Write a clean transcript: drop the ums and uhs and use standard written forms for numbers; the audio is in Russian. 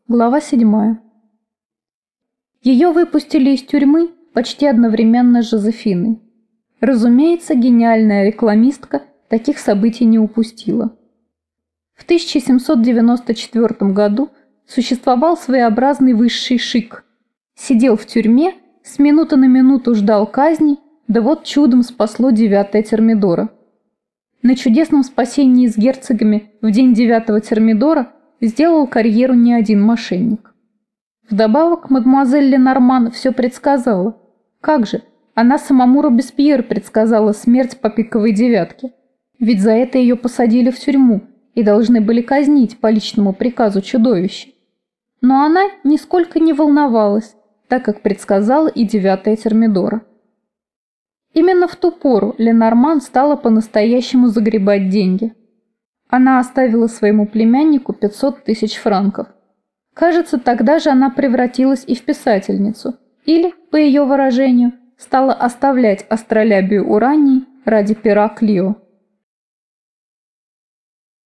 Глава 7. Ее выпустили из тюрьмы почти одновременно с Жозефиной. Разумеется, гениальная рекламистка таких событий не упустила. В 1794 году существовал своеобразный высший шик. Сидел в тюрьме, с минуты на минуту ждал казни, да вот чудом спасло 9-е Термидора. На чудесном спасении с герцогами в день 9-го Термидора сделал карьеру не один мошенник. Вдобавок, мадемуазель Ленорман все предсказала. Как же, она самому Робеспьеру предсказала смерть по пиковой девятке. Ведь за это ее посадили в тюрьму и должны были казнить по личному приказу чудовища. Но она нисколько не волновалась, так как предсказала и 9-е Термидора. Именно в ту пору Ленорман стала по-настоящему загребать деньги. Она оставила своему племяннику 500 тысяч франков. Кажется, тогда же она превратилась и в писательницу, или, по ее выражению, стала оставлять астролябию Урании ради пера Клио.